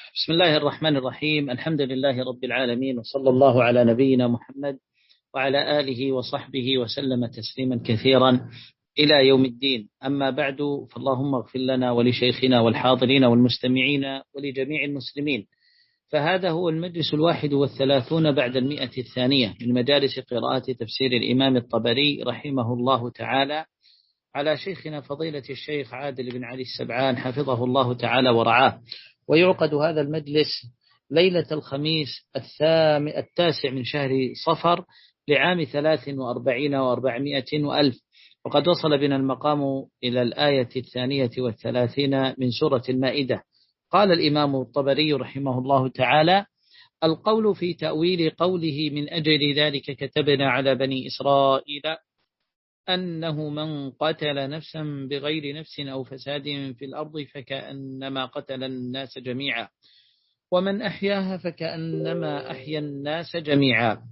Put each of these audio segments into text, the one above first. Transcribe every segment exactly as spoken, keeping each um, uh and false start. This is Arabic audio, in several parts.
بسم الله الرحمن الرحيم. الحمد لله رب العالمين، وصلى الله على نبينا محمد وعلى آله وصحبه وسلم تسليما كثيرا إلى يوم الدين. أما بعد، فاللهم اغفر لنا ولشيخنا والحاضرين والمستمعين ولجميع المسلمين. فهذا هو المجلس الواحد والثلاثون بعد المئة الثانية من مجالس قراءة تفسير الإمام الطبري رحمه الله تعالى على شيخنا فضيلة الشيخ عادل بن علي السبعان حفظه الله تعالى ورعاه. ويعقد هذا المجلس ليلة الخميس الثام التاسع من شهر صفر لعام ثلاث وأربعين وأربعمائة وألف، وقد وصل بنا المقام إلى الآية الثانية والثلاثين من سورة المائدة. قال الإمام الطبري رحمه الله تعالى: القول في تأويل قوله من أجل ذلك كتبنا على بني إسرائيل أنه من قتل نفسا بغير نفس أو فساد في الأرض فكأنما قتل الناس جميعا ومن أحياها فكأنما أحيا الناس جميعا.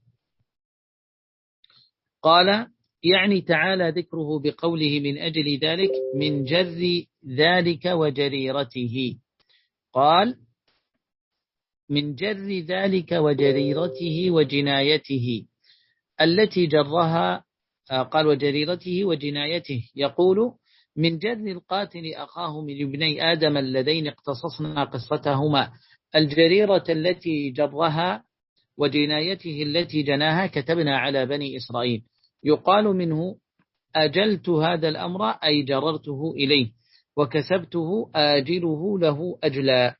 قال: يعني تعالى ذكره بقوله من أجل ذلك من جر ذلك وجريرته. قال: من جر ذلك وجريرته وجنايته التي جرها. قال: وجريرته وجنايته، يقول: من جر القاتل أخاه من ابني آدم اللذين اقتصصنا قصتهما، الجريرة التي جرها وجنايته التي جناها كتبنا على بني إسرائيل. يقال منه أجلت هذا الأمر أي جررته إليه، وكسبته آجله له أجلا،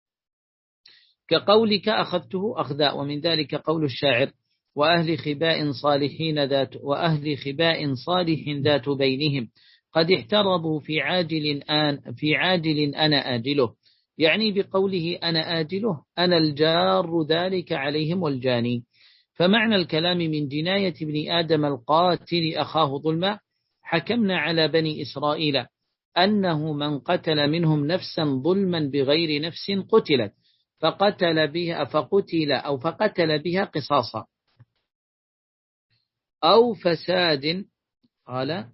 كقولك أخذته أخذا. ومن ذلك قول الشاعر: وأهل خباء صالحين ذات وأهل خباء صالح ذات بينهم قد احتربوا في عاجل آن في عاجل أنا آجله، يعني بقوله أنا آجله أنا الجار ذلك عليهم والجاني. فمعنى الكلام من جناية ابن آدم القاتل أخاه ظلما حكمنا على بني إسرائيل أنه من قتل منهم نفسا ظلما بغير نفس قتلت فقتل بها فقتل أو فقتل بها قصاصا أو فساد. قال: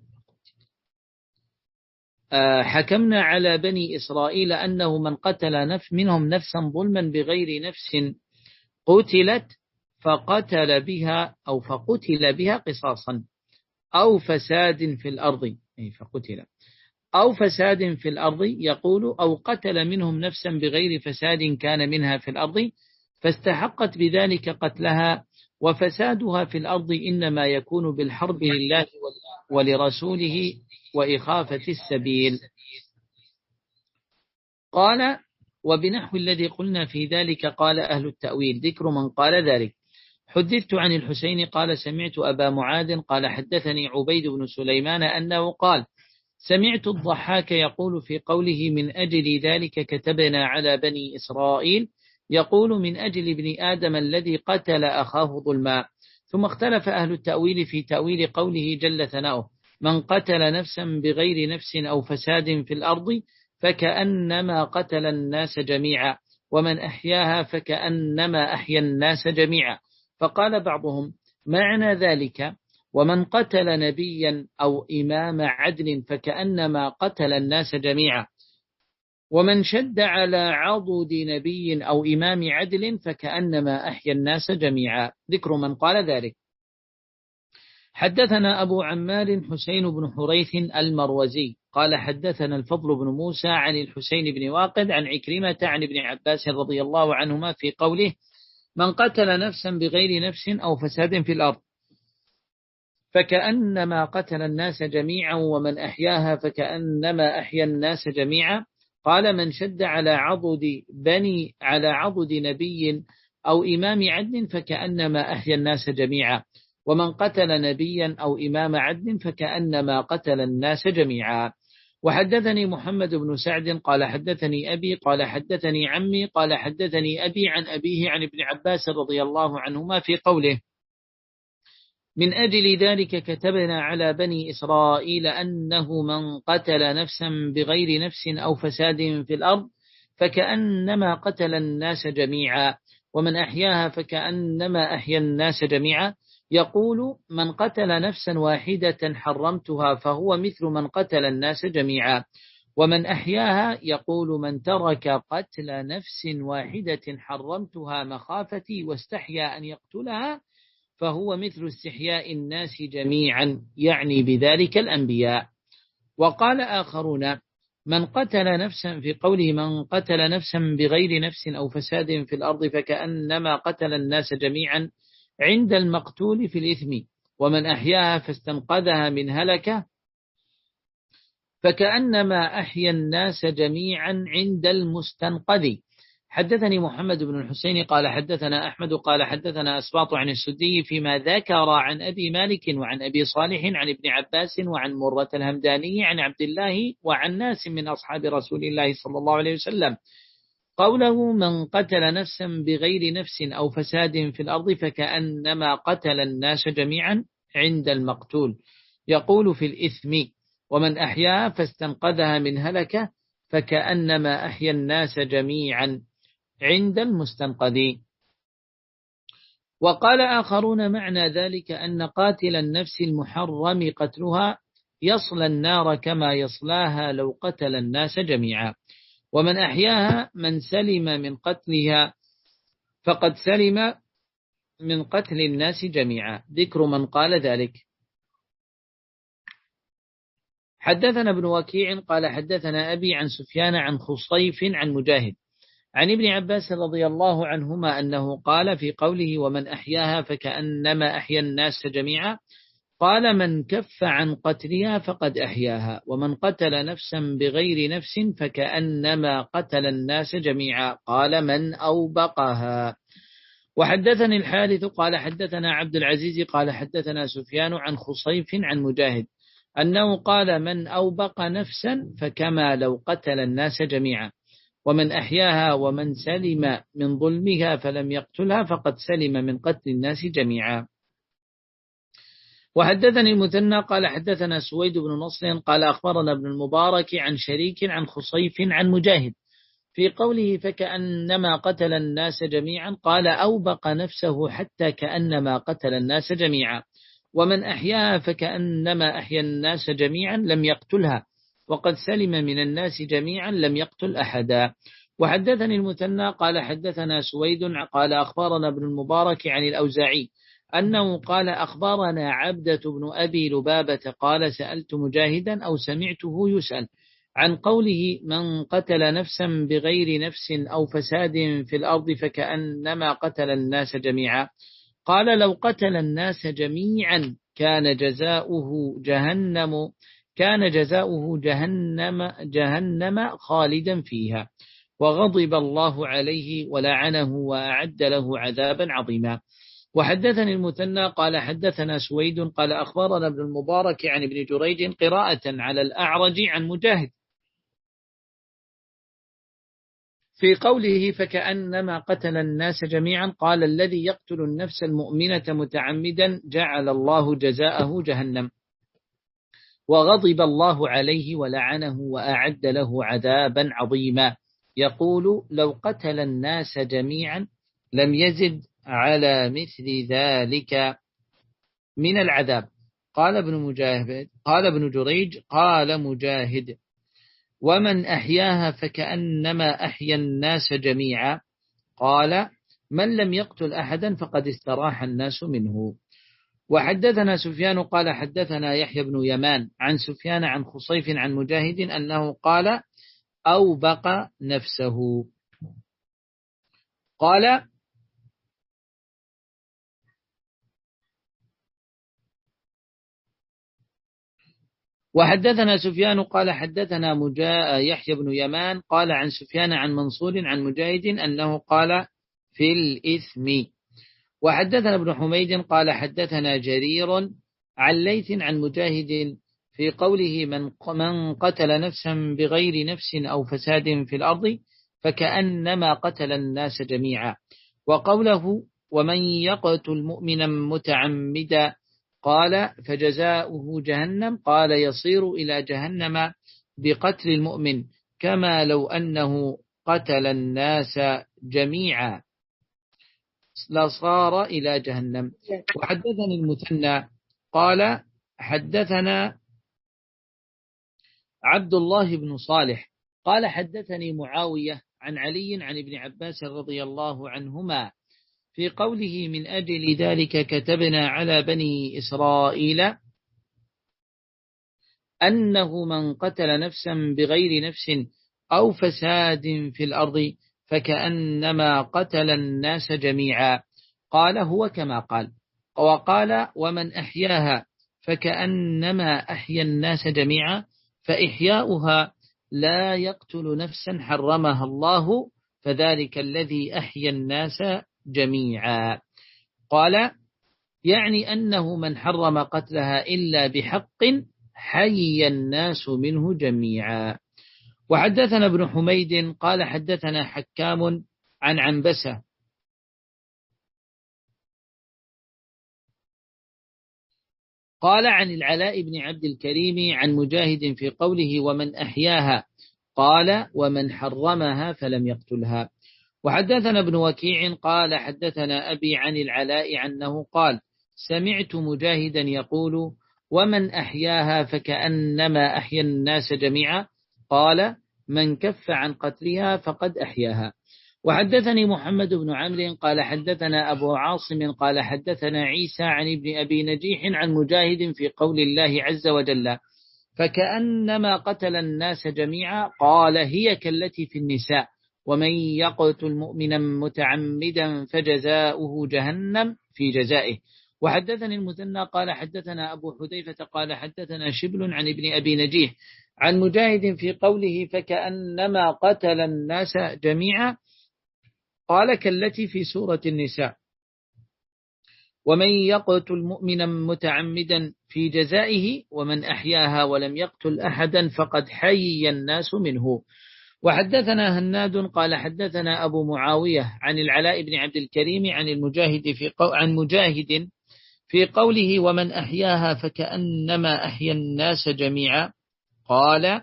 حكمنا على بني إسرائيل أنه من قتل نفس منهم نفسا ظلما بغير نفس قتلت فقتل بها أو فقتل بها قصاصا أو فساد في الأرض، أي فقتل أو فساد في الأرض. يقول: أو قتل منهم نفسا بغير فساد كان منها في الأرض فاستحقت بذلك قتلها، وفسادها في الأرض إنما يكون بالحرب لله ولرسوله وإخافة السبيل. قال: وبنحو الذي قلنا في ذلك قال أهل التأويل ذكر من قال ذلك. حدثت عن الحسين قال: سمعت أبا معاذ قال: حدثني عبيد بن سليمان أنه قال: سمعت الضحاك يقول في قوله من أجل ذلك كتبنا على بني إسرائيل، يقول من أجل ابن آدم الذي قتل أخاه ظلما. ثم اختلف أهل التأويل في تأويل قوله جل ثناؤه من قتل نفسا بغير نفس أو فساد في الأرض فكأنما قتل الناس جميعا ومن أحياها فكأنما أحيا الناس جميعا. فقال بعضهم معنى ذلك ومن قتل نبيا أو إمام عدل فكأنما قتل الناس جميعا، ومن شد على عضد نبي أو إمام عدل فكأنما أحيا الناس جميعا. ذكر من قال ذلك. حدثنا أبو عمار حسين بن حريث المروزي قال حدثنا الفضل بن موسى عن الحسين بن واقد عن عكرمة عن ابن عباس رضي الله عنهما في قوله من قتل نفسا بغير نفس أو فساد في الأرض فكأنما قتل الناس جميعا ومن أحياها فكأنما أحيا الناس جميعا. قال من شد على عضد بني على عضد نبي أو إمام عدل فكأنما أحيا الناس جميعا، ومن قتل نبيا أو إمام عدل فكأنما قتل الناس جميعا. وحدثني محمد بن سعد قال حدثني أبي قال حدثني عمي قال حدثني أبي عن أبيه عن ابن عباس رضي الله عنهما في قوله من أجل ذلك كتبنا على بني إسرائيل أنه من قتل نفسا بغير نفس أو فساد في الأرض فكأنما قتل الناس جميعا، ومن أحياها فكأنما أحيا الناس جميعا. يقول من قتل نفسا واحدة حرمتها فهو مثل من قتل الناس جميعا، ومن أحياها يقول من ترك قتل نفس واحدة حرمتها مخافتي واستحيا أن يقتلها فهو مثل استحياء الناس جميعا، يعني بذلك الأنبياء. وقال آخرون من قتل نفسا، في قوله من قتل نفسا بغير نفس أو فساد في الأرض فكأنما قتل الناس جميعا عند المقتول في الإثم، ومن أحياها فاستنقذها من هلكة فكأنما أحيا الناس جميعا عند المستنقذ. حدثني محمد بن الحسين قال حدثنا أحمد قال حدثنا أسباط عن السدي فيما ذكر عن أبي مالك وعن أبي صالح عن ابن عباس وعن مرة الهمداني عن عبد الله وعن ناس من أصحاب رسول الله صلى الله عليه وسلم قوله من قتل نفسا بغير نفس أو فساد في الأرض فكأنما قتل الناس جميعا عند المقتول، يقول في الإثم ومن أحياها فاستنقذها من هلكة فكأنما أحيا الناس جميعا عند المستنقذ. وقال آخرون معنى ذلك أن قاتل النفس المحرم قتلها يصلى النار كما يصلاها لو قتل الناس جميعا، ومن أحياها من سلم من قتلها فقد سلم من قتل الناس جميعا. ذكر من قال ذلك. حدثنا ابن وكيع قال حدثنا أبي عن سفيان عن خصيف عن مجاهد عن ابن عباس رضي الله عنهما أنه قال في قوله ومن أحياها فكأنما أحيا الناس جميعا قال من كف عن قتلها فقد أحياها، ومن قتل نفسا بغير نفس فكأنما قتل الناس جميعا قال من أوبقها. وحدثني الحارث قال حدثنا عبد العزيز قال حدثنا سفيان عن خصيف عن مجاهد أنه قال من أوبق نفسا فكما لو قتل الناس جميعا، ومن أحياها ومن سلم من ظلمها فلم يقتلها فقد سلم من قتل الناس جميعا. وحدثني المثنى قال حدثنا سويد بن نصر قال أخبرنا ابن المبارك عن شريك عن خصيف عن مجاهد في قوله فكأنما قتل الناس جميعا قال أوبق نفسه حتى كأنما قتل الناس جميعا، ومن أحياها فكأنما أحيا الناس جميعا لم يقتلها وقد سلم من الناس جميعا لم يقتل أحدا. وحدثني المثنى قال حدثنا سويد قال أخبرنا ابن المبارك عن الأوزاعي أنه قال أخبرنا عبدة بن أبي لبابة قال سألت مجاهدا أو سمعته يسأل عن قوله من قتل نفسا بغير نفس أو فساد في الأرض فكأنما قتل الناس جميعا قال لو قتل الناس جميعا كان جزاؤه جهنم كان جزاؤه جهنم جهنم خالدا فيها وغضب الله عليه ولعنه وأعد له عذابا عظيما. وحدثني المثنى قال حدثنا سويد قال أخبرنا ابن المبارك عن ابن جريج قراءة على الأعرج عن مجاهد في قوله فكأنما قتل الناس جميعا قال الذي يقتل النفس المؤمنة متعمدا جعل الله جزاءه جهنم وغضب الله عليه ولعنه وأعد له عذابا عظيما، يقول لو قتل الناس جميعا لم يزد على مثل ذلك من العذاب. قال ابن مجاهد قال ابن جريج قال مجاهد ومن أحياها فكأنما أحيا الناس جميعا قال من لم يقتل أحدا فقد استراح الناس منه. وحدثنا سفيان قال حدثنا يحيى بن يمان عن سفيان عن خصيف عن مجاهد أنه قال أوبق نفسه. قال وحدثنا سفيان قال حدثنا مجا... يحيى بن يمان قال عن سفيان عن منصور عن مجاهد أنه قال في الإثم. وحدثنا ابن حميد قال حدثنا جرير عن ليث عن مجاهد في قوله من من قتل نفسا بغير نفس أو فساد في الأرض فكأنما قتل الناس جميعا، وقوله ومن يقتل مؤمنا متعمدا قال فجزاؤه جهنم قال يصير إلى جهنم بقتل المؤمن كما لو أنه قتل الناس جميعا لصار إلى جهنم. وحدثني المثنى قال حدثنا عبد الله بن صالح قال حدثني معاوية عن علي عن ابن عباس رضي الله عنهما في قوله من أجل ذلك كتبنا على بني إسرائيل أنه من قتل نفسا بغير نفس أو فساد في الأرض فكأنما قتل الناس جميعا. قال هو كما قال. وقال ومن أحياها فكأنما أحيا الناس جميعا فإحياؤها لا يقتل نفسا حرمها الله فذلك الذي أحيا الناس جميعا. قال يعني أنه من حرم قتلها إلا بحق حي الناس منه جميعا. وحدثنا ابن حميد قال حدثنا حكام عن عنبسة قال عن العلاء بن عبد الكريم عن مجاهد في قوله ومن أحياها قال ومن حرمها فلم يقتلها. وحدثنا ابن وكيع قال حدثنا أبي عن العلاء عنه قال سمعت مجاهدا يقول ومن أحياها فكأنما أحيا الناس جميعا قال من كف عن قتلها فقد أحياها. وحدثني محمد بن عمرو قال حدثنا أبو عاصم قال حدثنا عيسى عن ابن أبي نجيح عن مجاهد في قول الله عز وجل فكأنما قتل الناس جميعا قال هي كالتي في النساء ومن يقتل مؤمنا متعمدا فجزاؤه جهنم في جزائه. وحدثني المثنى قال حدثنا أبو حذيفة قال حدثنا شبل عن ابن أبي نجيح عن مجاهد في قوله فكأنما قتل الناس جميعا قال كالتي في سورة النساء ومن يقتل مؤمنا متعمدا في جزائه ومن أحياها ولم يقتل أحدا فقد حي الناس منه. وحدثنا هناد قال حدثنا أبو معاوية عن العلاء بن عبد الكريم عن المجاهد في قو... عن مجاهد في قوله ومن أحياها فكأنما أحيا الناس جميعا قال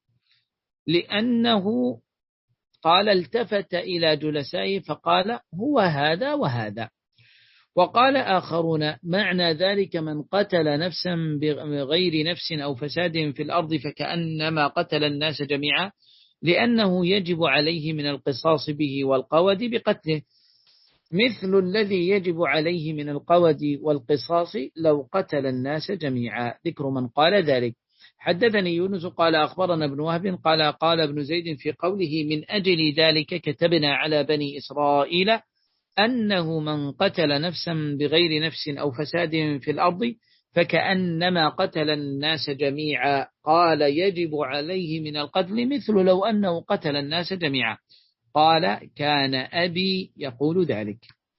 لأنه قال التفت إلى جلسائه فقال هو هذا وهذا. وقال آخرون معنى ذلك من قتل نفسا بغير نفس أو فساد في الأرض فكأنما قتل الناس جميعا لأنه يجب عليه من القصاص به والقود بقتله مثل الذي يجب عليه من القود والقصاص لو قتل الناس جميعا. ذكر من قال ذلك. حدثني يونس قال أخبرنا ابن وهب قال قال ابن زيد في قوله من أجل ذلك كتبنا على بني إسرائيل أنه من قتل نفسا بغير نفس أو فساد في الأرض فكأنما قتل الناس جميعا قال يجب عليه من القتل مثل لو أنه قتل الناس جميعا. قال كان أبي يقول ذلك.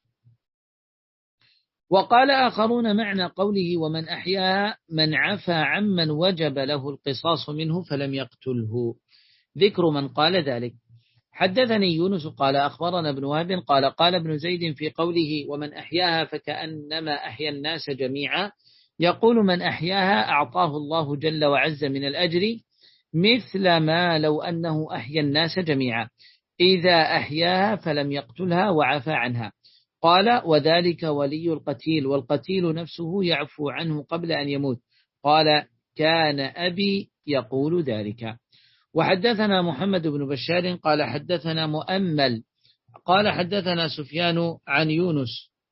وقال آخرون معنى قوله ومن أحياها من عفى عمن وجب له القصاص منه فلم يقتله. ذكر من قال ذلك. حدثني يونس قال أخبرنا ابن وهب قال قال ابن زيد في قوله ومن أحياها فكأنما أحيا الناس جميعا يقول من أحياها أعطاه الله جل وعز من الأجر مثل ما لو أنه أحيا الناس جميعا إذا أحياها فلم يقتلها وعفى عنها. قال وذلك ولي القتيل والقتيل نفسه يعفو عنه قبل أن يموت. قال كان أبي يقول ذلك. وحدثنا محمد بن بشار قال حدثنا مؤمل قال حدثنا سفيان عن يونس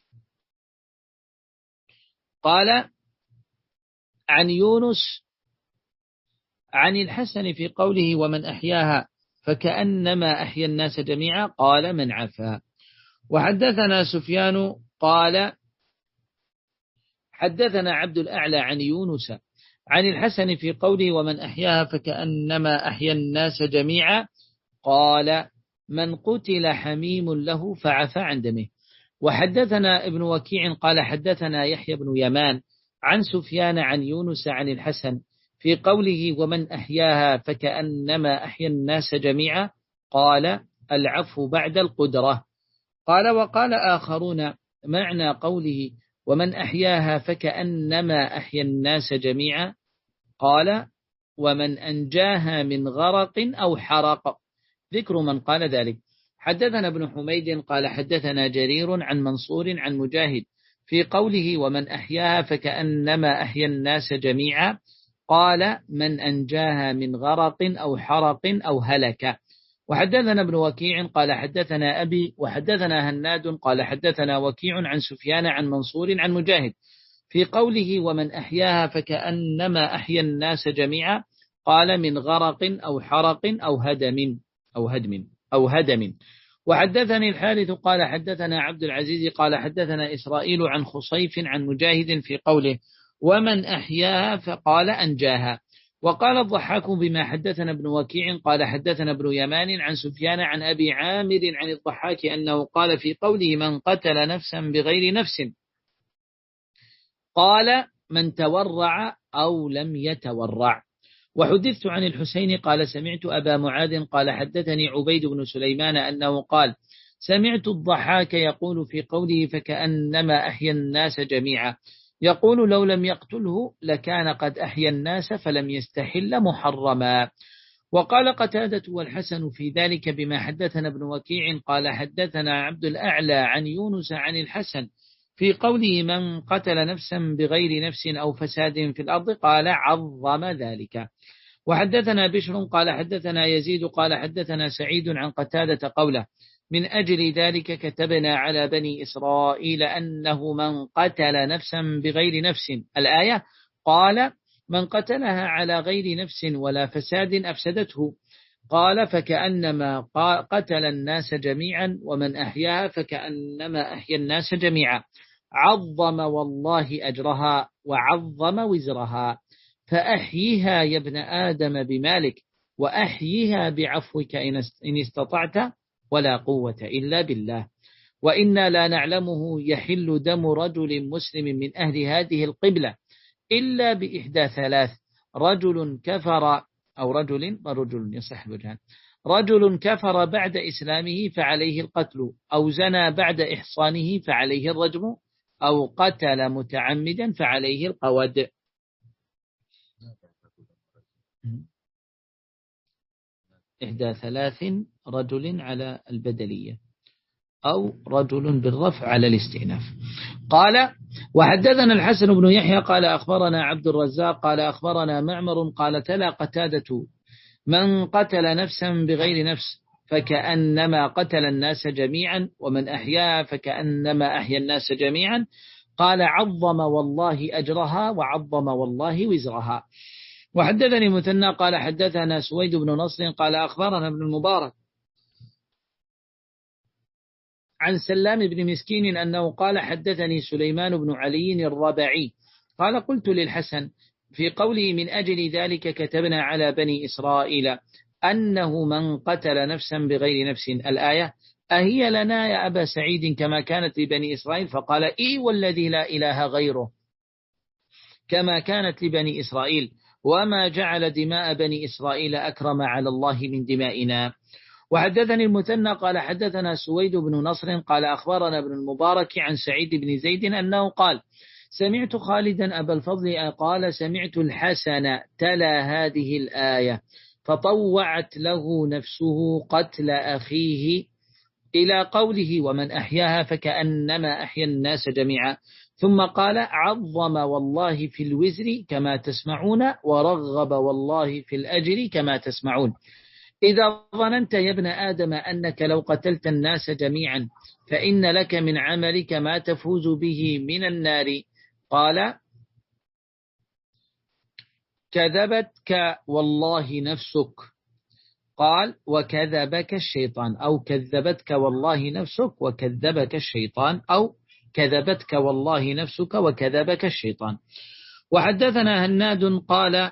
قال عن يونس عن الحسن في قوله ومن أحياها فكأنما أحيا الناس جميعا قال من عفا. وحدثنا سفيان قال حدثنا عبد الأعلى عن يونس عن الحسن في قوله ومن أحياها فكأنما أحيا الناس جميعا قال من قتل حميم له فعفى عن دمه. وحدثنا ابن وكيع قال حدثنا يحيى بن يمان عن سفيان عن يونس عن الحسن في قوله ومن أحياها فكأنما أحيا الناس جميعا قال العفو بعد القدرة. قال وقال آخرون معنى قوله ومن أحياها فكأنما أحيا الناس جميعا قال ومن أنجاها من غرق أو حرق. ذكر من قال ذلك. حدثنا ابن حميد قال حدثنا جرير عن منصور عن مجاهد في قوله ومن أحياها فكأنما أحيا الناس جميعا قال من أنجاها من غرق أو حرق أو هلك. وحدثنا ابن وكيع قال حدثنا أبي وحدثنا هناد قال حدثنا وكيع عن سفيان عن منصور عن مجاهد في قوله ومن أحياها فكأنما أحيا الناس جميعا قال من غرق أو حرق أو هدم أو هدم أو هدم. وحدثني الحارث قال حدثنا عبد العزيز قال حدثنا إسرائيل عن خصيف عن مجاهد في قوله ومن أحياها فقال أنجاها. وقال الضحاك بما حدثنا ابن وكيع قال حدثنا ابن يمان عن سفيان عن أبي عامر عن الضحاك أنه قال في قوله من قتل نفسا بغير نفس قال من تورع أو لم يتورع. وحدثت عن الحسين قال سمعت أبا معاذ قال حدثني عبيد بن سليمان أنه قال سمعت الضحاك يقول في قوله فكأنما أحيا الناس جميعا يقول لو لم يقتله لكان قد أحيا الناس فلم يستحل محرما. وقال قتادة والحسن في ذلك بما حدثنا ابن وكيع قال حدثنا عبد الأعلى عن يونس عن الحسن في قوله من قتل نفسا بغير نفس أو فساد في الأرض قال عظم ذلك. وحدثنا بشر قال حدثنا يزيد قال حدثنا سعيد عن قتادة قوله من أجل ذلك كتبنا على بني إسرائيل أنه من قتل نفسا بغير نفس الآية قال من قتلها على غير نفس ولا فساد أفسدته قال فكأنما قتل الناس جميعا ومن أحياها فكأنما أحيا الناس جميعا عظم والله أجرها وعظم وزرها فأحيها يا ابن آدم بمالك وأحيها بعفوك إن استطعت ولا قوة إلا بالله. وإنا لا نعلمه يحل دم رجل مسلم من أهل هذه القبلة إلا بإحدى ثلاث رجل كفر أو رجل رجل يصح الوجهان رجل كفر بعد إسلامه فعليه القتل أو زنى بعد إحصانه فعليه الرجم أو قتل متعمدا فعليه القود. إحدى ثلاث رجل على البدلية أو رجل بالرفع على الاستئناف. قال وحدثنا الحسن بن يحيى قال أخبرنا عبد الرزاق قال أخبرنا معمر قال تلا قتادة من قتل نفسا بغير نفس فكأنما قتل الناس جميعا ومن أحياها فكأنما أحيا الناس جميعا قال عظم والله أجرها وعظم والله وزرها. وحدثني مثنى قال حدثنا سويد بن نصر قال أخبرنا ابن المبارك عن سلام بن مسكين أنه قال حدثني سليمان بن علي الربعي قال قلت للحسن في قوله من أجل ذلك كتبنا على بني إسرائيل أنه من قتل نفسا بغير نفس الآية أهي لنا يا أبا سعيد كما كانت لبني إسرائيل فقال إي والذي لا إله غيره كما كانت لبني إسرائيل وما جعل دماء بني إسرائيل أكرم على الله من دمائنا. وحدثني المثنى قال حدثنا سويد بن نصر قال أخبرنا ابن المبارك عن سعيد بن زيد أنه قال سمعت خالدا أبا الفضل قال سمعت الحسن تلا هذه الآية فطوعت له نفسه قتل أخيه إلى قوله ومن أحياها فكأنما أحيا الناس جميعا ثم قال عظم والله في الوزر كما تسمعون ورغب والله في الأجر كما تسمعون. إذا ظننت يا ابن آدم أنك لو قتلت الناس جميعا فإن لك من عملك ما تفوز به من النار قال كذبتك والله نفسك قال وكذبك الشيطان أو كذبتك والله نفسك وكذبك الشيطان أو كذبتك والله نفسك وكذبك الشيطان. وحدثنا هناد قال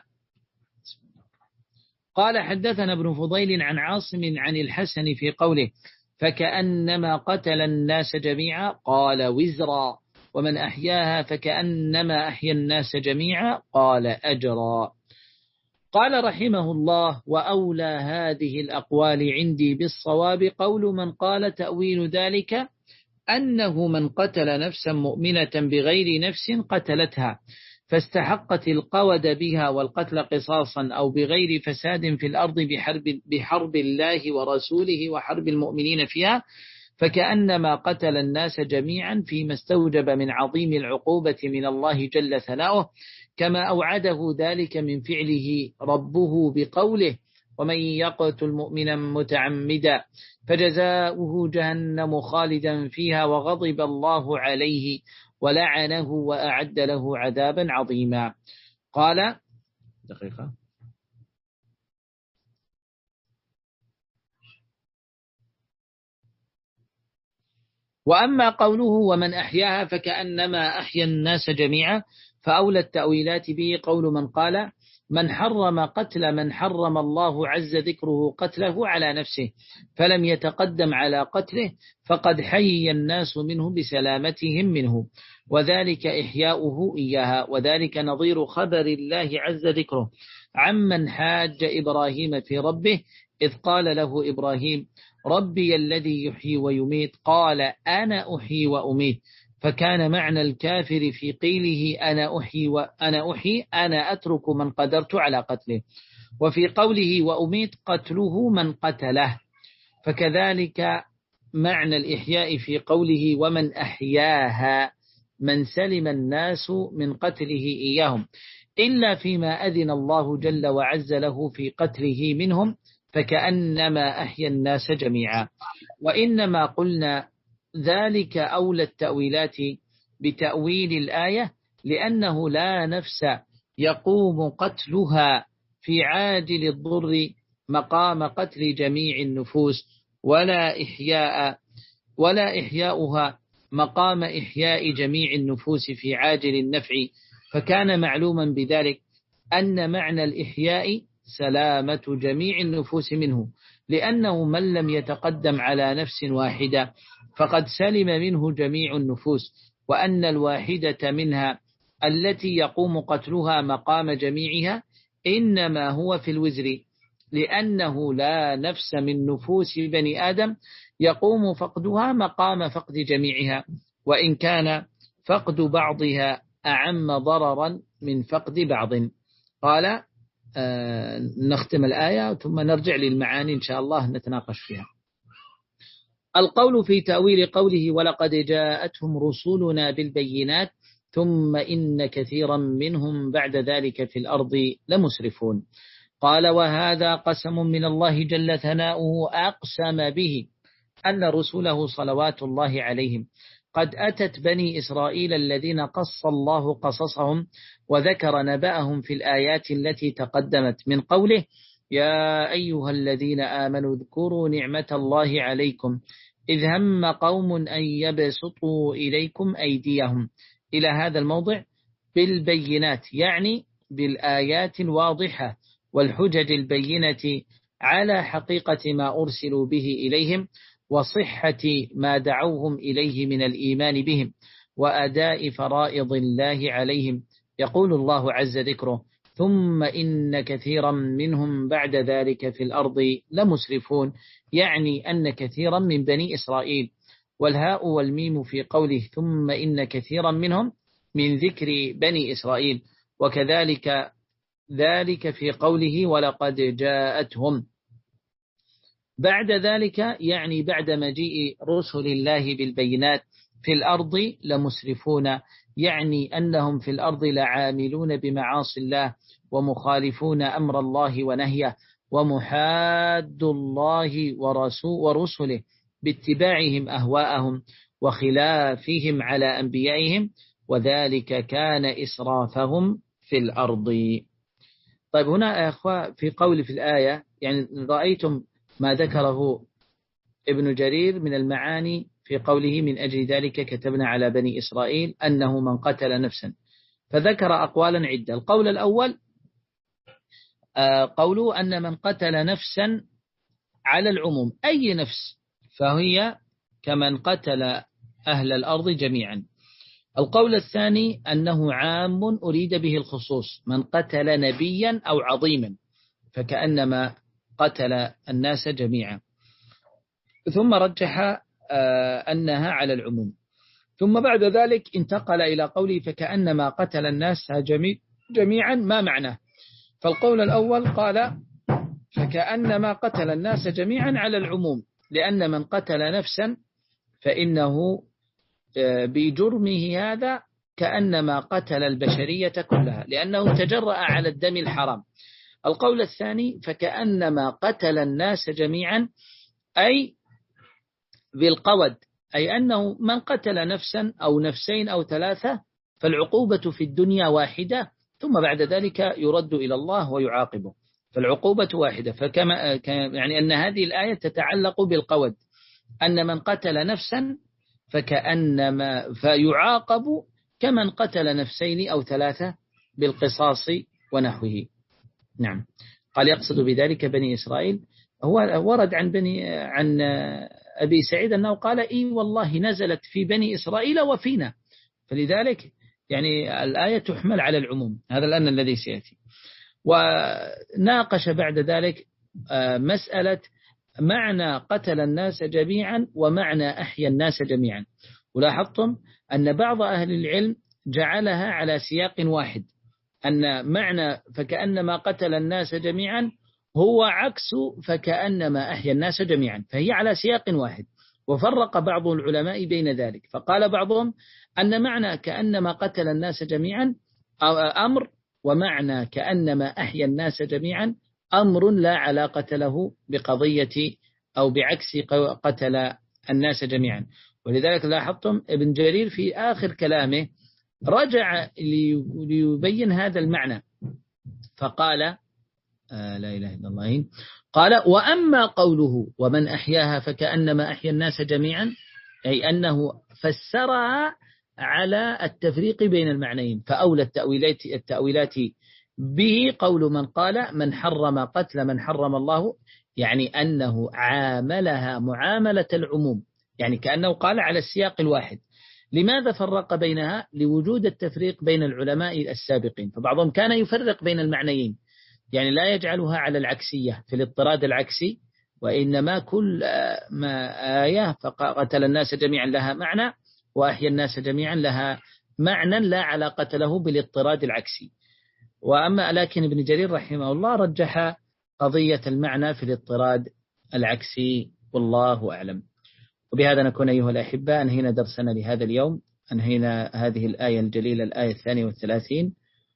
قال حدثنا ابن فضيل عن عاصم عن الحسن في قوله فكأنما قتل الناس جميعا قال وزرا ومن أحياها فكأنما أحيا الناس جميعا قال أجرا. قال رحمه الله وأولى هذه الأقوال عندي بالصواب قول من قال تأويل ذلك أنه من قتل نفسا مؤمنة بغير نفس قتلتها فاستحقت القود بها والقتل قصاصا أو بغير فساد في الأرض بحرب, بحرب الله ورسوله وحرب المؤمنين فيها فكأنما قتل الناس جميعا فيما استوجب من عظيم العقوبة من الله جل ثناؤه، كما أوعده ذلك من فعله ربه بقوله: ومن يقتل مؤمنا متعمدا فجزاؤه جهنم خالدا فيها وغضب الله عليه ولعنه وأعد له عذابا عظيما. قال دقيقة وأما قوله ومن أحياها فكأنما أحيا الناس جميعا، فأولى التأويلات به قول من قال: من حرم قتل من حرم الله عز ذكره قتله على نفسه فلم يتقدم على قتله، فقد حي الناس منه بسلامتهم منه، وذلك إحياؤه إياها. وذلك نظير خبر الله عز ذكره عمن حاج إبراهيم في ربه إذ قال له إبراهيم: ربي الذي يحيي ويميت، قال أنا أحيي وأميت. فكان معنى الكافر في قيله أنا أحيي وأنا أحيي أنا أترك من قدرت على قتله، وفي قوله وأميت قتله من قتله. فكذلك معنى الإحياء في قوله ومن أحياها من سلم الناس من قتله إياهم، إلا فيما أذن الله جل وعز له في قتله منهم، فكأنما أحيا الناس جميعا. وإنما قلنا ذلك أولى التأويلات بتأويل الآية، لأنه لا نفس يقوم قتلها في عاجل الضر مقام قتل جميع النفوس، ولا إحياء ولا إحياؤها مقام إحياء جميع النفوس في عاجل النفع. فكان معلوما بذلك أن معنى الإحياء سلامة جميع النفوس منه، لأنه من لم يتقدم على نفس واحدة فقد سلم منه جميع النفوس، وأن الواحدة منها التي يقوم قتلها مقام جميعها إنما هو في الوزر، لأنه لا نفس من نفوس بني آدم يقوم فقدها مقام فقد جميعها، وإن كان فقد بعضها أعم ضررا من فقد بعض. قال آه نختم الآية ثم نرجع للمعاني إن شاء الله نتناقش فيها. القول في تأويل قوله ولقد جاءتهم رسولنا بالبينات ثم إن كثيرا منهم بعد ذلك في الأرض لمسرفون. قال وهذا قسم من الله جل ثناؤه أقسم به أن رسله صلوات الله عليهم قد أتت بني إسرائيل الذين قص الله قصصهم وذكر نبأهم في الآيات التي تقدمت، من قوله يا أيها الذين آمنوا اذكروا نعمة الله عليكم إذ هم قوم أن يبسطوا إليكم أيديهم إلى هذا الموضع بالبينات، يعني بالآيات الواضحة والحجج البينة على حقيقة ما أرسلوا به إليهم وصحة ما دعوهم إليه من الإيمان بهم وأداء فرائض الله عليهم. يقول الله عز ذكره ثم إن كثيرا منهم بعد ذلك في الأرض لمسرفون، يعني أن كثيرا من بني إسرائيل، والهاء والميم في قوله ثم إن كثيرا منهم من ذكر بني إسرائيل، وكذلك ذلك في قوله ولقد جاءتهم بعد ذلك، يعني بعد مجيء رسل الله بالبينات في الأرض لمسرفون، يعني أنهم في الأرض لعاملون بمعاصي الله ومخالفون أمر الله ونهيه ومحاد الله ورسله باتباعهم أهواءهم وخلافهم على أنبيائهم، وذلك كان إسرافهم في الأرض. طيب هنا يا أخوة في قول في الآية، يعني رأيتم ما ذكره ابن جرير من المعاني في قوله من أجل ذلك كتبنا على بني إسرائيل أنه من قتل نفسا، فذكر أقوالا عدة. القول الأول قوله أن من قتل نفسا على العموم، أي نفس فهي كمن قتل أهل الأرض جميعا. القول الثاني أنه عام أريد به الخصوص، من قتل نبيا أو عظيما فكأنما قتل الناس جميعا، ثم رجح أنها على العموم، ثم بعد ذلك انتقل إلى قوله فكأنما قتل الناس جميعا. ما معناه؟ فالقول الأول قال فكأنما قتل الناس جميعا على العموم، لأن من قتل نفسا فإنه بجرمه هذا كأنما قتل البشرية كلها، لأنه تجرأ على الدم الحرام. القول الثاني فكأنما قتل الناس جميعا، أي بالقود، أي أنه من قتل نفسا أو نفسين أو ثلاثة فالعقوبة في الدنيا واحدة، ثم بعد ذلك يرد إلى الله ويعاقبه، فالعقوبة واحدة. فكما يعني أن هذه الآية تتعلق بالقود، أن من قتل نفسا فكأنما فيعاقب كمن قتل نفسين أو ثلاثة بالقصاص ونحوه. نعم. قال يقصد بذلك بني إسرائيل. هو ورد عن بني عن أبي سعيد أنه قال إي والله نزلت في بني إسرائيل وفينا، فلذلك يعني الآية تحمل على العموم، هذا الآن الذي سيأتي. وناقش بعد ذلك مسألة معنى قتل الناس جميعا ومعنى أحيا الناس جميعا، ولاحظتم أن بعض أهل العلم جعلها على سياق واحد، أن معنى فكأنما قتل الناس جميعا هو عكس فكأنما أحيا الناس جميعا، فهي على سياق واحد. وفرق بعض العلماء بين ذلك، فقال بعضهم أن معنى كأنما قتل الناس جميعا أمر، ومعنى كأنما أحيا الناس جميعا أمر لا علاقة له بقضية أو بعكس قتل الناس جميعا. ولذلك لاحظتم ابن جرير في آخر كلامه رجع ليبين هذا المعنى، فقال آه لا إله إلا الله، قال وأما قوله ومن أحياها فكأنما أحيا الناس جميعا، أي أنه فسرها على التفريق بين المعنيين، فأولى التأويلات, التأويلات به قول من قال من حرم قتل من حرم الله، يعني أنه عاملها معاملة العموم، يعني كأنه قال على السياق الواحد. لماذا فرق بينها؟ لوجود التفريق بين العلماء السابقين، فبعضهم كان يفرق بين المعنيين، يعني لا يجعلها على العكسية في الاضطراد العكسي، وإنما كل ما آية فقتل الناس جميعا لها معنى وأحيا الناس جميعا لها معنى لا علاقة له بالاضطراد العكسي. وأما لكن ابن جرير رحمه الله رجح قضية المعنى في الاضطراد العكسي، والله أعلم. وبهذا نكون أيها الأحبة أنهينا درسنا لهذا اليوم، أنهينا هذه الآية الجليلة، الآية الثانية والثلاثين.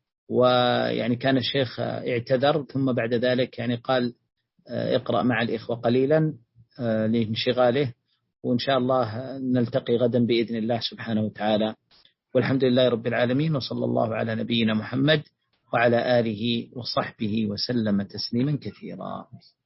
ويعني كان الشيخ اعتذر، ثم بعد ذلك يعني قال اقرأ مع الإخوة قليلا لانشغاله، وإن شاء الله نلتقي غدا بإذن الله سبحانه وتعالى. والحمد لله رب العالمين، وصلى الله على نبينا محمد وعلى آله وصحبه وسلم تسليما كثيرا.